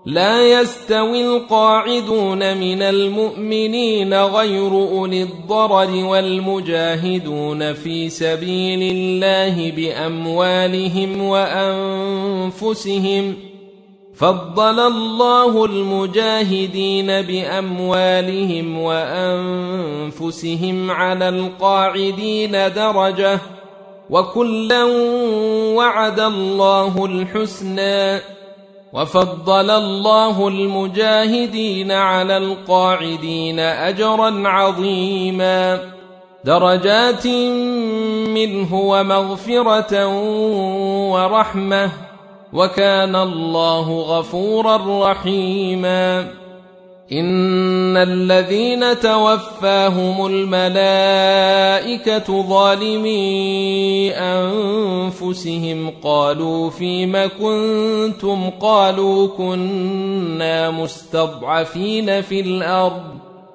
لا يستوي القاعدون من المؤمنين غير أولي الضرر والمجاهدون في سبيل الله بأموالهم وأنفسهم. فضل الله المجاهدين بأموالهم وأنفسهم على القاعدين درجة، وكلا وعد الله الحسنى. وفضل الله المجاهدين على القاعدين أجرا عظيما، درجات منه ومغفرة ورحمة، وكان الله غفورا رحيما. إن الذين توفاهم الملائكة ظالمي أنفسهم قالوا فيم كنتم؟ قالوا كنا مستضعفين في الأرض.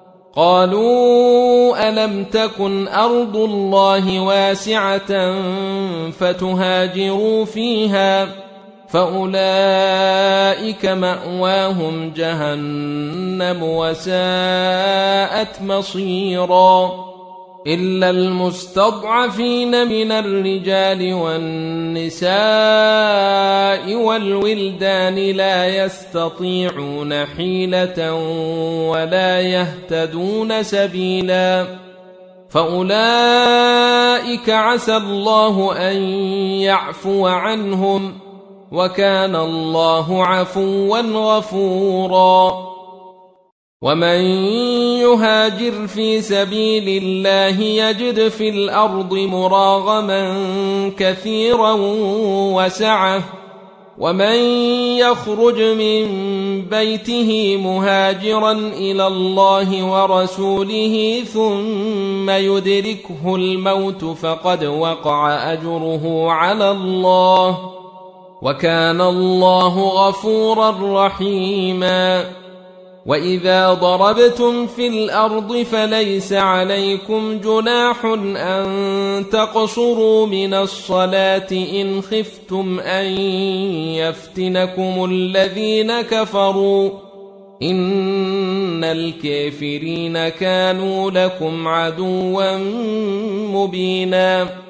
قالوا ألم تكن أرض الله واسعة فتهاجروا فيها؟ فأولئك مأواهم جهنم وساءت مصيرا. إلا المستضعفين من الرجال والنساء والولدان لا يستطيعون حيلة ولا يهتدون سبيلا، فأولئك عسى الله أن يعفو عنهم، وكان الله عفوا غفورا. ومن يهاجر في سبيل الله يجد في الأرض مراغما كثيرا وسعة، ومن يخرج من بيته مهاجرا إلى الله ورسوله ثم يدركه الموت فقد وقع أجره على الله، وكان الله غفورا رحيما. وإذا ضربتم في الأرض فليس عليكم جناح أن تقصروا من الصلاة إن خفتم أن يفتنكم الذين كفروا، إن الكافرين كانوا لكم عدوا مبينا.